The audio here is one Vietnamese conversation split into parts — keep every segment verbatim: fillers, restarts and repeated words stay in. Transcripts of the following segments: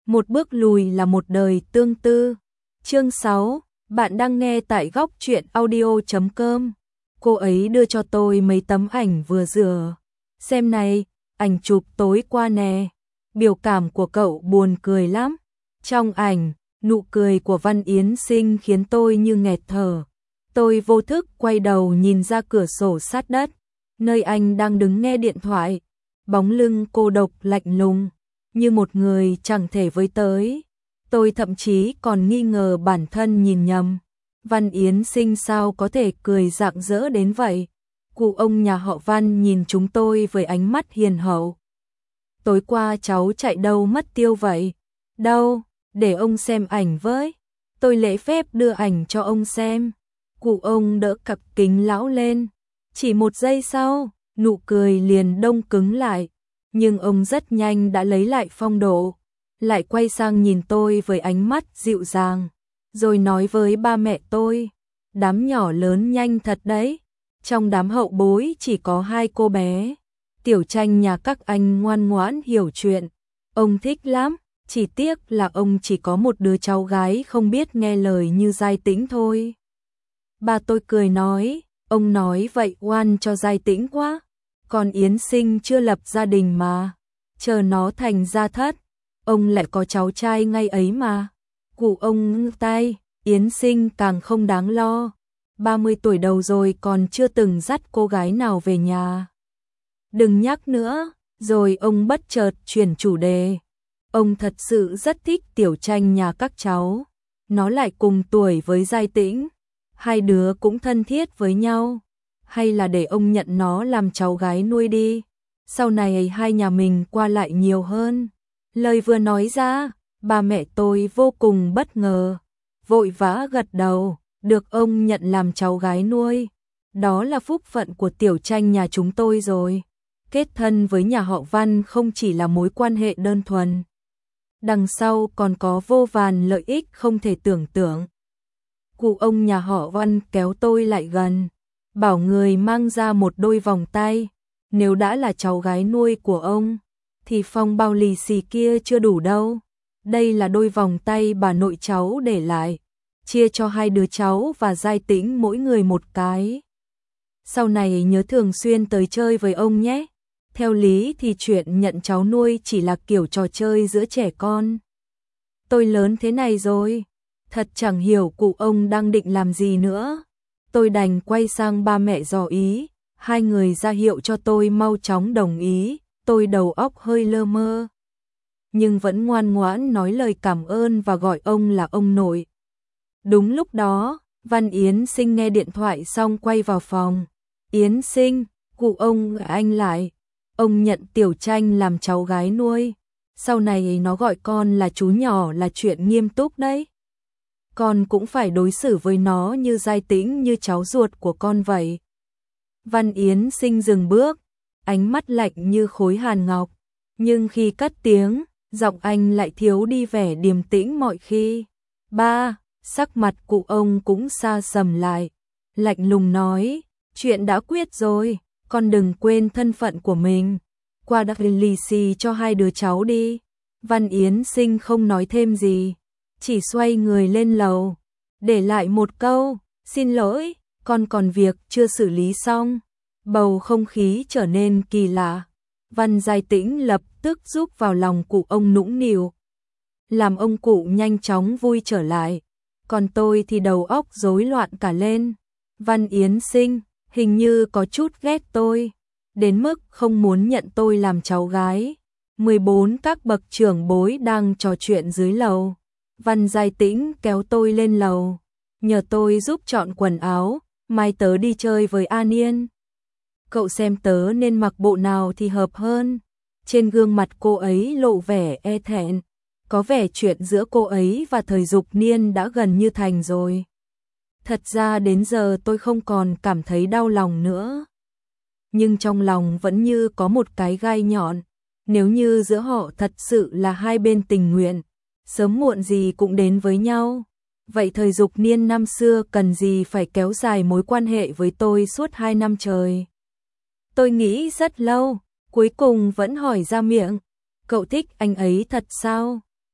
một bước lùi là một đời tương tư. Chương sáu, bạn đang nghe tại góc truyện audio chấm com. Cô ấy đưa cho tôi mấy tấm ảnh vừa rửa. Xem này, ảnh chụp tối qua nè. Biểu cảm của cậu buồn cười lắm. Trong ảnh, nụ cười của Văn Yến Sinh khiến tôi như nghẹt thở. Tôi vô thức quay đầu nhìn ra cửa sổ sát đất, nơi anh đang đứng nghe điện thoại. Bóng lưng cô độc lạnh lùng, như một người chẳng thể với tới. Tôi thậm chí còn nghi ngờ bản thân nhìn nhầm. Văn Yến Sinh sao có thể cười rạng rỡ đến vậy? Cụ ông nhà họ Văn nhìn chúng tôi với ánh mắt hiền hậu. Tối qua cháu chạy đâu mất tiêu vậy? Đâu, để ông xem ảnh với. Tôi lễ phép đưa ảnh cho ông xem. Cụ ông đỡ cặp kính lão lên. Chỉ một giây sau, nụ cười liền đông cứng lại. Nhưng ông rất nhanh đã lấy lại phong độ. Lại quay sang nhìn tôi với ánh mắt dịu dàng. Rồi nói với ba mẹ tôi. Đám nhỏ lớn nhanh thật đấy. Trong đám hậu bối chỉ có hai cô bé. Tiểu Tranh nhà các anh ngoan ngoãn hiểu chuyện. Ông thích lắm. Chỉ tiếc là ông chỉ có một đứa cháu gái không biết nghe lời như Giai Tĩnh thôi. Ba tôi cười nói. Ông nói vậy oan cho Giai Tĩnh quá. Còn Yến Sinh chưa lập gia đình mà. Chờ nó thành gia thất. Ông lại có cháu trai ngay ấy mà. Cụ ông ngưng tay. Yến Sinh càng không đáng lo. ba mươi tuổi đầu rồi còn chưa từng dắt cô gái nào về nhà. Đừng nhắc nữa. Rồi ông bất chợt chuyển chủ đề. Ông thật sự rất thích Tiểu Tranh nhà các cháu. Nó lại cùng tuổi với Giai Tĩnh. Hai đứa cũng thân thiết với nhau. Hay là để ông nhận nó làm cháu gái nuôi đi. Sau này hai nhà mình qua lại nhiều hơn. Lời vừa nói ra, ba mẹ tôi vô cùng bất ngờ. Vội vã gật đầu, được ông nhận làm cháu gái nuôi. Đó là phúc phận của Tiểu Tranh nhà chúng tôi rồi. Kết thân với nhà họ Văn không chỉ là mối quan hệ đơn thuần. Đằng sau còn có vô vàn lợi ích không thể tưởng tượng. Cụ ông nhà họ Văn kéo tôi lại gần. Bảo người mang ra một đôi vòng tay. Nếu đã là cháu gái nuôi của ông, thì phong bao lì xì kia chưa đủ đâu. Đây là đôi vòng tay bà nội cháu để lại. Chia cho hai đứa cháu và Giai Tĩnh mỗi người một cái. Sau này nhớ thường xuyên tới chơi với ông nhé. Theo lý thì chuyện nhận cháu nuôi chỉ là kiểu trò chơi giữa trẻ con. Tôi lớn thế này rồi. Thật chẳng hiểu cụ ông đang định làm gì nữa. Tôi đành quay sang ba mẹ dò ý. Hai người ra hiệu cho tôi mau chóng đồng ý. Tôi đầu óc hơi lơ mơ. Nhưng vẫn ngoan ngoãn nói lời cảm ơn và gọi ông là ông nội. Đúng lúc đó, Văn Yến Sinh nghe điện thoại xong quay vào phòng. Yến Sinh, cụ ông anh lại. Ông nhận Tiểu Tranh làm cháu gái nuôi. Sau này nó gọi con là chú nhỏ là chuyện nghiêm túc đấy. Con cũng phải đối xử với nó như Giai Tĩnh như cháu ruột của con vậy. Văn Yến Sinh dừng bước, ánh mắt lạnh như khối hàn ngọc. Nhưng khi cất tiếng, giọng anh lại thiếu đi vẻ điềm tĩnh mọi khi. Ba, sắc mặt cụ ông cũng xa sầm lại. Lạnh lùng nói, chuyện đã quyết rồi, con đừng quên thân phận của mình. Qua đặt lì xì cho hai đứa cháu đi. Văn Yến Sinh không nói thêm gì. Chỉ xoay người lên lầu, để lại một câu, xin lỗi, con còn việc chưa xử lý xong. Bầu không khí trở nên kỳ lạ. Văn Giai Tĩnh lập tức giúp vào lòng cụ ông nũng nịu, làm ông cụ nhanh chóng vui trở lại. Còn tôi thì đầu óc rối loạn cả lên. Văn Yến Sinh hình như có chút ghét tôi, đến mức không muốn nhận tôi làm cháu gái. mười bốn các bậc trưởng bối đang trò chuyện dưới lầu. Văn Giai Tĩnh kéo tôi lên lầu, nhờ tôi giúp chọn quần áo, mai tớ đi chơi với An Yên. Cậu xem tớ nên mặc bộ nào thì hợp hơn. Trên gương mặt cô ấy lộ vẻ e thẹn, có vẻ chuyện giữa cô ấy và thời Dục Niên đã gần như thành rồi. Thật ra đến giờ tôi không còn cảm thấy đau lòng nữa. Nhưng trong lòng vẫn như có một cái gai nhọn. Nếu như giữa họ thật sự là hai bên tình nguyện, sớm muộn gì cũng đến với nhau. Vậy thời Dục Niên năm xưa cần gì phải kéo dài mối quan hệ với tôi suốt hai năm trời. Tôi nghĩ rất lâu, cuối cùng vẫn hỏi ra miệng. Cậu thích anh ấy thật sao?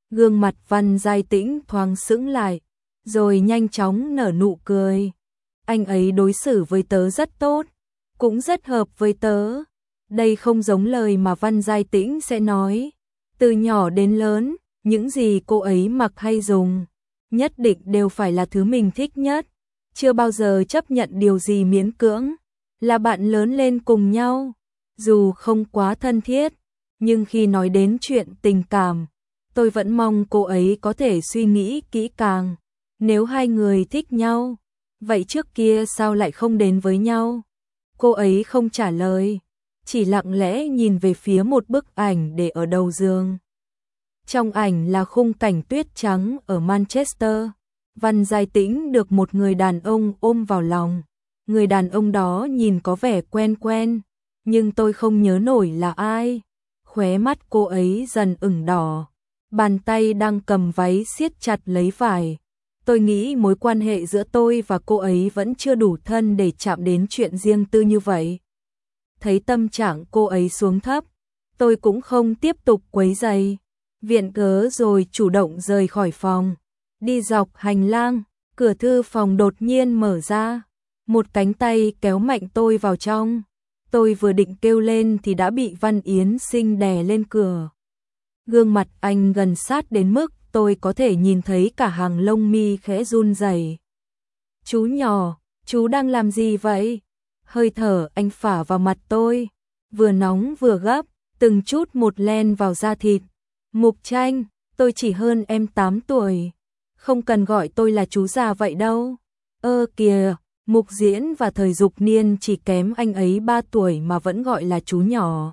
Gương mặt Văn Giai Tĩnh thoáng sững lại, rồi nhanh chóng nở nụ cười. Anh ấy đối xử với tớ rất tốt, cũng rất hợp với tớ. Đây không giống lời mà Văn Giai Tĩnh sẽ nói. Từ nhỏ đến lớn, những gì cô ấy mặc hay dùng, nhất định đều phải là thứ mình thích nhất. Chưa bao giờ chấp nhận điều gì miễn cưỡng. Là bạn lớn lên cùng nhau, dù không quá thân thiết, nhưng khi nói đến chuyện tình cảm, tôi vẫn mong cô ấy có thể suy nghĩ kỹ càng. Nếu hai người thích nhau, vậy trước kia sao lại không đến với nhau? Cô ấy không trả lời, chỉ lặng lẽ nhìn về phía một bức ảnh để ở đầu giường. Trong ảnh là khung cảnh tuyết trắng ở Manchester. Văn Giai Tĩnh được một người đàn ông ôm vào lòng. Người đàn ông đó nhìn có vẻ quen quen, nhưng tôi không nhớ nổi là ai. Khóe mắt cô ấy dần ửng đỏ, bàn tay đang cầm váy siết chặt lấy vải. Tôi nghĩ mối quan hệ giữa tôi và cô ấy vẫn chưa đủ thân để chạm đến chuyện riêng tư như vậy. Thấy tâm trạng cô ấy xuống thấp, tôi cũng không tiếp tục quấy rầy, viện cớ rồi chủ động rời khỏi phòng. Đi dọc hành lang, cửa thư phòng đột nhiên mở ra, một cánh tay kéo mạnh tôi vào trong. Tôi vừa định kêu lên thì đã bị Văn Yến Sinh đè lên cửa. Gương mặt anh gần sát đến mức tôi có thể nhìn thấy cả hàng lông mi khẽ run rẩy. Chú nhỏ, chú đang làm gì vậy? Hơi thở anh phả vào mặt tôi, vừa nóng vừa gấp, từng chút một len vào da thịt. Mục Tranh, tôi chỉ hơn em tám tuổi. Không cần gọi tôi là chú già vậy đâu. Ơ kìa, Mục Diễn và Thời Dục Niên chỉ kém anh ấy ba tuổi mà vẫn gọi là chú nhỏ.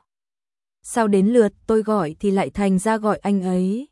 Sao đến lượt tôi gọi thì lại thành ra gọi anh ấy?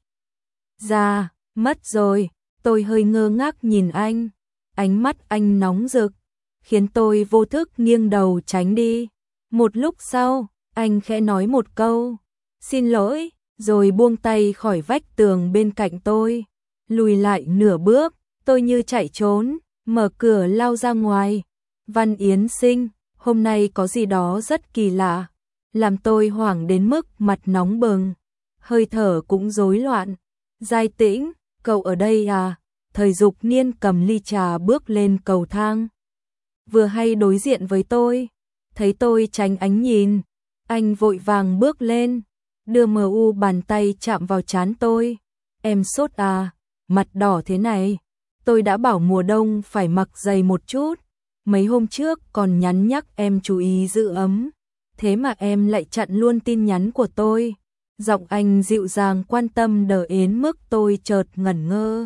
Già, mất rồi. Tôi hơi ngơ ngác nhìn anh. Ánh mắt anh nóng rực, khiến tôi vô thức nghiêng đầu tránh đi. Một lúc sau, anh khẽ nói một câu, xin lỗi, rồi buông tay khỏi vách tường bên cạnh tôi. Lùi lại nửa bước, tôi như chạy trốn, mở cửa lao ra ngoài. Văn Yến Sinh, hôm nay có gì đó rất kỳ lạ, làm tôi hoảng đến mức mặt nóng bừng, hơi thở cũng rối loạn. Giai Tĩnh, cậu ở đây à? Thời Dục Niên cầm ly trà bước lên cầu thang. Vừa hay đối diện với tôi, thấy tôi tránh ánh nhìn, anh vội vàng bước lên, đưa mờ u bàn tay chạm vào trán tôi. Em sốt à? Mặt đỏ thế này. Tôi đã bảo mùa đông phải mặc dày một chút. Mấy hôm trước còn nhắn nhắc em chú ý giữ ấm. Thế mà em lại chặn luôn tin nhắn của tôi. Giọng anh dịu dàng quan tâm đờ đến mức tôi chợt ngẩn ngơ.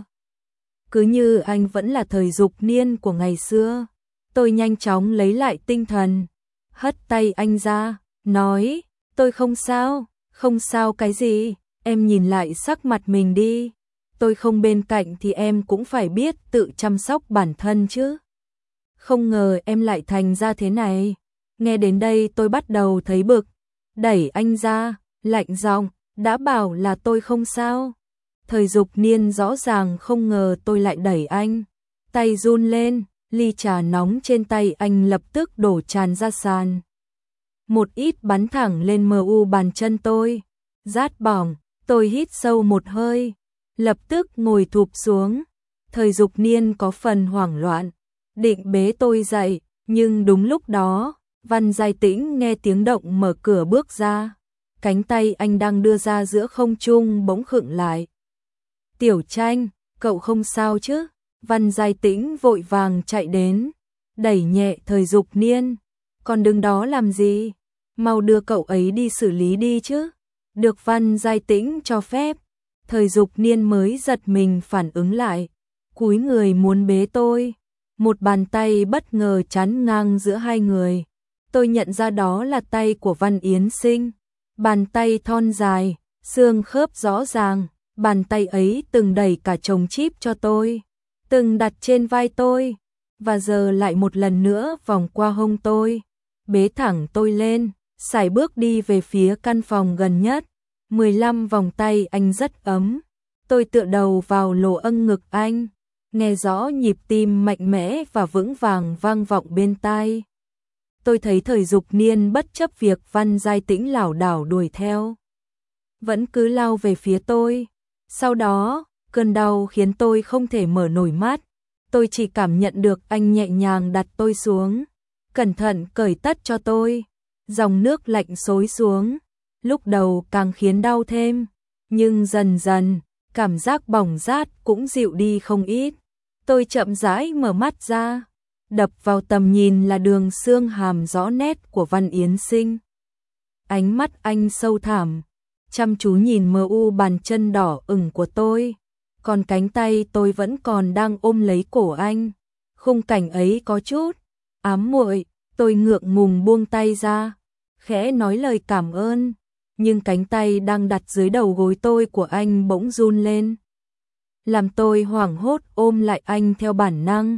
Cứ như anh vẫn là Thời Dục Niên của ngày xưa. Tôi nhanh chóng lấy lại tinh thần, hất tay anh ra, nói, tôi không sao, không sao cái gì, em nhìn lại sắc mặt mình đi. Tôi không bên cạnh thì em cũng phải biết tự chăm sóc bản thân chứ. Không ngờ em lại thành ra thế này. Nghe đến đây tôi bắt đầu thấy bực, đẩy anh ra, lạnh giọng, đã bảo là tôi không sao. Thời Dục Niên rõ ràng không ngờ tôi lại đẩy anh, tay run lên, ly trà nóng trên tay anh lập tức đổ tràn ra sàn. Một ít bắn thẳng lên mờ u bàn chân tôi, rát bỏng, tôi hít sâu một hơi, lập tức ngồi thụp xuống. Thời Dục Niên có phần hoảng loạn, định bế tôi dậy, nhưng đúng lúc đó, Văn Giai Tĩnh nghe tiếng động mở cửa bước ra. Cánh tay anh đang đưa ra giữa không trung bỗng khựng lại. Tiểu Tranh, cậu không sao chứ? Văn Giai Tĩnh vội vàng chạy đến, đẩy nhẹ Thời Dục Niên. Còn đứng đó làm gì? Mau đưa cậu ấy đi xử lý đi chứ. Được Văn Giai Tĩnh cho phép, Thời Dục Niên mới giật mình phản ứng lại, cúi người muốn bế tôi. Một bàn tay bất ngờ chắn ngang giữa hai người. Tôi nhận ra đó là tay của Văn Yến Sinh. Bàn tay thon dài, xương khớp rõ ràng. Bàn tay ấy từng đẩy cả chồng chip cho tôi, từng đặt trên vai tôi, và giờ lại một lần nữa vòng qua hông tôi, bế thẳng tôi lên, sải bước đi về phía căn phòng gần nhất. mười lăm vòng tay anh rất ấm. Tôi tựa đầu vào lỗ âng ngực anh, nghe rõ nhịp tim mạnh mẽ và vững vàng vang vọng bên tai. Tôi thấy Thời Dục Niên bất chấp việc Văn Giai Tĩnh lảo đảo đuổi theo, vẫn cứ lao về phía tôi. Sau đó, cơn đau khiến tôi không thể mở nổi mắt. Tôi chỉ cảm nhận được anh nhẹ nhàng đặt tôi xuống, cẩn thận cởi tất cho tôi. Dòng nước lạnh xối xuống, lúc đầu càng khiến đau thêm, nhưng dần dần, cảm giác bỏng rát cũng dịu đi không ít. Tôi chậm rãi mở mắt ra, đập vào tầm nhìn là đường xương hàm rõ nét của Văn Yến Sinh. Ánh mắt anh sâu thẳm, chăm chú nhìn mờ u bàn chân đỏ ửng của tôi, còn cánh tay tôi vẫn còn đang ôm lấy cổ anh. Khung cảnh ấy có chút ám muội, tôi ngượng ngùng buông tay ra, khẽ nói lời cảm ơn, nhưng cánh tay đang đặt dưới đầu gối tôi của anh bỗng run lên, làm tôi hoảng hốt ôm lại anh theo bản năng,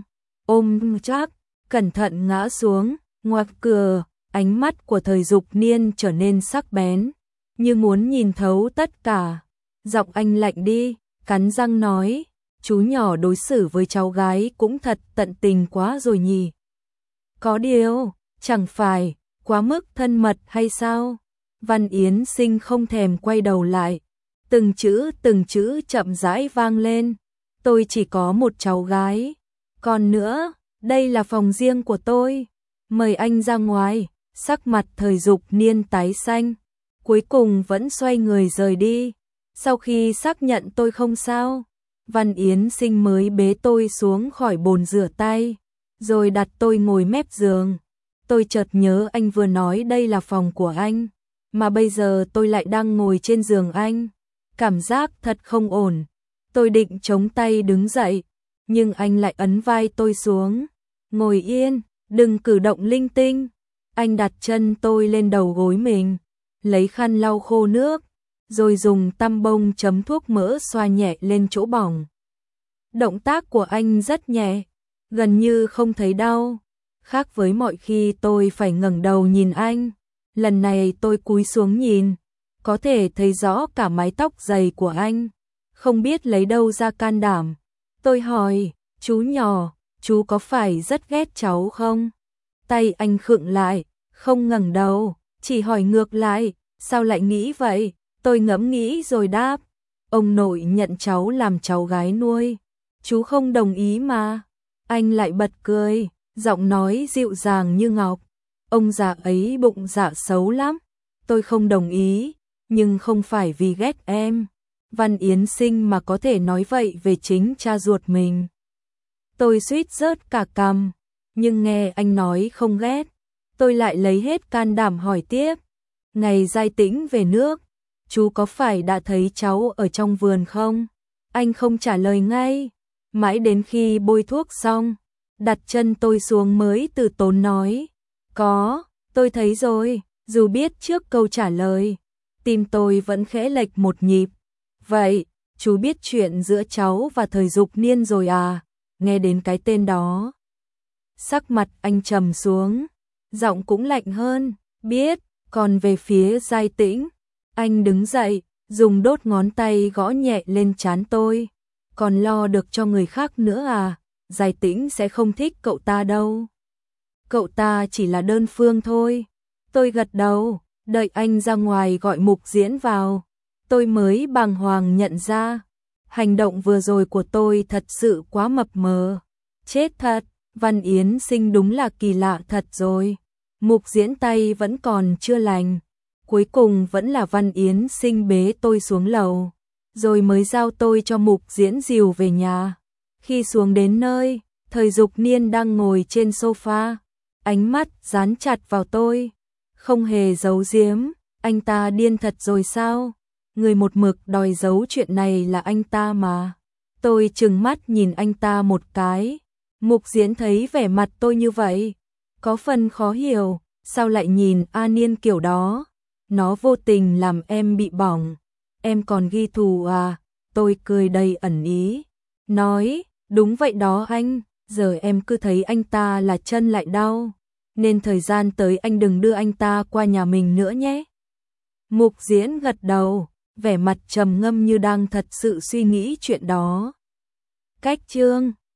ôm chắc, cẩn thận ngã xuống. Ngoạc cửa, ánh mắt của Thời Dục Niên trở nên sắc bén, như muốn nhìn thấu tất cả. Giọng anh lạnh đi, cắn răng nói, chú nhỏ đối xử với cháu gái cũng thật tận tình quá rồi nhỉ. Có điều, chẳng phải quá mức thân mật hay sao? Văn Yến Sinh không thèm quay đầu lại, từng chữ từng chữ chậm rãi vang lên. Tôi chỉ có một cháu gái, còn nữa, đây là phòng riêng của tôi, mời anh ra ngoài. Sắc mặt Thời Dục Niên tái xanh, cuối cùng vẫn xoay người rời đi. Sau khi xác nhận tôi không sao, Văn Yến Sinh mới bế tôi xuống khỏi bồn rửa tay, rồi đặt tôi ngồi mép giường. Tôi chợt nhớ anh vừa nói đây là phòng của anh, mà bây giờ tôi lại đang ngồi trên giường anh. Cảm giác thật không ổn. Tôi định chống tay đứng dậy, nhưng anh lại ấn vai tôi xuống. Ngồi yên, đừng cử động linh tinh. Anh đặt chân tôi lên đầu gối mình, lấy khăn lau khô nước, rồi dùng tăm bông chấm thuốc mỡ xoa nhẹ lên chỗ bỏng. Động tác của anh rất nhẹ, gần như không thấy đau. Khác với mọi khi tôi phải ngẩng đầu nhìn anh, lần này tôi cúi xuống nhìn, có thể thấy rõ cả mái tóc dày của anh. Không biết lấy đâu ra can đảm. Tôi hỏi, chú nhỏ, chú có phải rất ghét cháu không? Tay anh khựng lại, không ngẩng đầu, chỉ hỏi ngược lại, sao lại nghĩ vậy? Tôi ngẫm nghĩ rồi đáp, ông nội nhận cháu làm cháu gái nuôi, chú không đồng ý mà. Anh lại bật cười, giọng nói dịu dàng như ngọc, ông già ấy bụng dạ xấu lắm. Tôi không đồng ý, nhưng không phải vì ghét em. Văn Yến Sinh mà có thể nói vậy về chính cha ruột mình. Tôi suýt rớt cả cằm, nhưng nghe anh nói không ghét, tôi lại lấy hết can đảm hỏi tiếp. Ngày Giai Tĩnh về nước, chú có phải đã thấy cháu ở trong vườn không? Anh không trả lời ngay, mãi đến khi bôi thuốc xong, đặt chân tôi xuống mới từ tốn nói. Có, tôi thấy rồi. Dù biết trước câu trả lời, tim tôi vẫn khẽ lệch một nhịp. Vậy, chú biết chuyện giữa cháu và Thời Dục Niên rồi à? Nghe đến cái tên đó, sắc mặt anh trầm xuống, giọng cũng lạnh hơn. Biết. Còn về phía Giai Tĩnh, anh đứng dậy, dùng đốt ngón tay gõ nhẹ lên trán tôi. Còn lo được cho người khác nữa à? Giai Tĩnh sẽ không thích cậu ta đâu. Cậu ta chỉ là đơn phương thôi. Tôi gật đầu, đợi anh ra ngoài gọi Mục Diễn vào, tôi mới bàng hoàng nhận ra, hành động vừa rồi của tôi thật sự quá mập mờ. Chết thật, Văn Yến Sinh đúng là kỳ lạ thật rồi. Mục Diễn tay vẫn còn chưa lành, cuối cùng vẫn là Văn Yến Sinh bế tôi xuống lầu, rồi mới giao tôi cho Mục Diễn dìu về nhà. Khi xuống đến nơi, Thời Dục Niên đang ngồi trên sofa, ánh mắt dán chặt vào tôi, không hề giấu giếm. Anh ta điên thật rồi sao? Người một mực đòi giấu chuyện này là anh ta mà. Tôi trừng mắt nhìn anh ta một cái. Mục Diễn thấy vẻ mặt tôi như vậy, có phần khó hiểu, sao lại nhìn A Niên kiểu đó? Nó vô tình làm em bị bỏng, em còn ghi thù à? Tôi cười đầy ẩn ý, nói, đúng vậy đó anh, giờ em cứ thấy anh ta là chân lại đau, nên thời gian tới anh đừng đưa anh ta qua nhà mình nữa nhé. Mục Diễn gật đầu, vẻ mặt trầm ngâm như đang thật sự suy nghĩ chuyện đó. Cách chương